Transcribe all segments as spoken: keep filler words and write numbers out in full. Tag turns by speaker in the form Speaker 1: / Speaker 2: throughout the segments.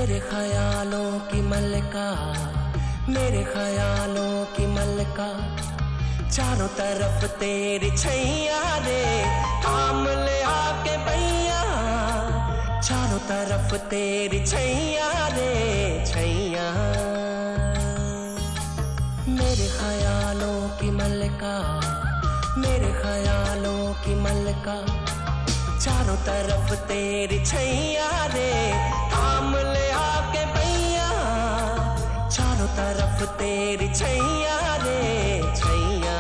Speaker 1: मेरे ख्यालों की मलका, मेरे ख्यालों की मलका, चारों तरफ तेरी छैया रे, थाम ले आके भैया, चारों तरफ तेरी छैया रे छैया। मेरे ख्यालों की मलका, मेरे ख्यालों की मलका, चारों तरफ तेरी छैया रे, थाम ले आके भैया, चारों तरफ तेरी छैया रे छैया।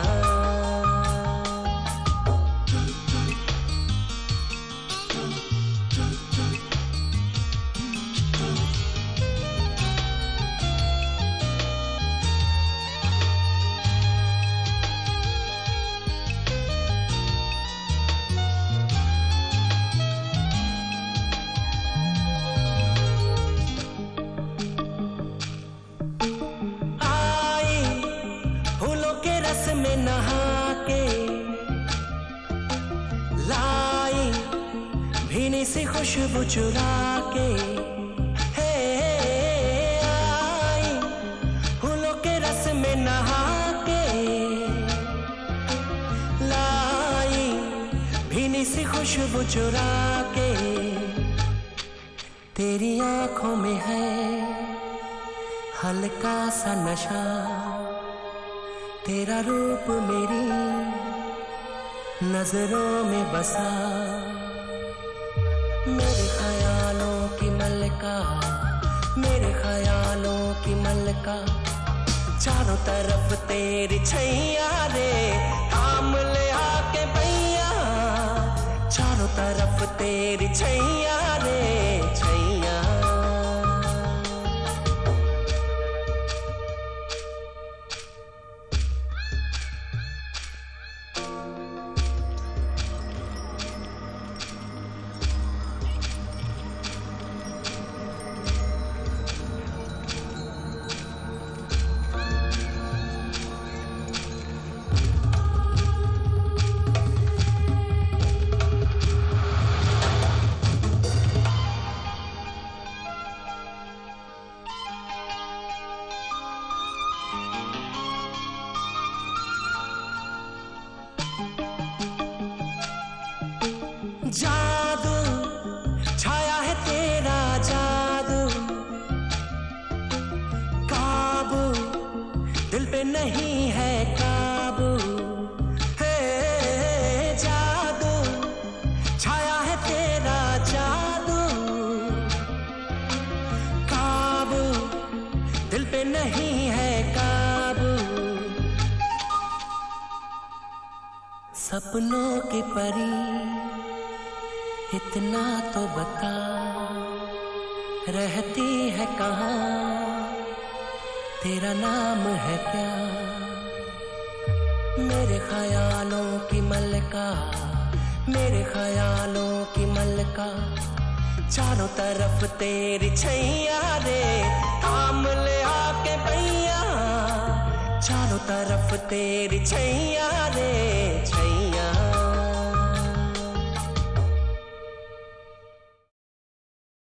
Speaker 1: में नहा के लाई भीनी सी खुशबू चुरा के, हे आई फूलों के रस में नहा के, लाई भीनी सी खुशबू चुरा के। तेरी आंखों में है हल्का सा नशा, तेरा रूप मेरी नजरों में बसा। मेरे ख्यालों की मलका, मेरे ख्यालों की मलका, चारों तरफ तेरी छैया रे, थाम ले आके भैया, चारों तरफ तेरी छैया रे छैया। जादू छाया है तेरा जादू, काबू दिल पे नहीं है काबू, हे जादू छाया है तेरा जादू, काबू दिल पे नहीं है काबू। सपनों की परी इतना तो बता, रहती है कहाँ, तेरा नाम है क्या? मेरे ख्यालों की मलका, मेरे ख्यालों की मलका, चारों तरफ तेरी छैया रे, थाम ले आके भैया, चारों तरफ तेरी छैया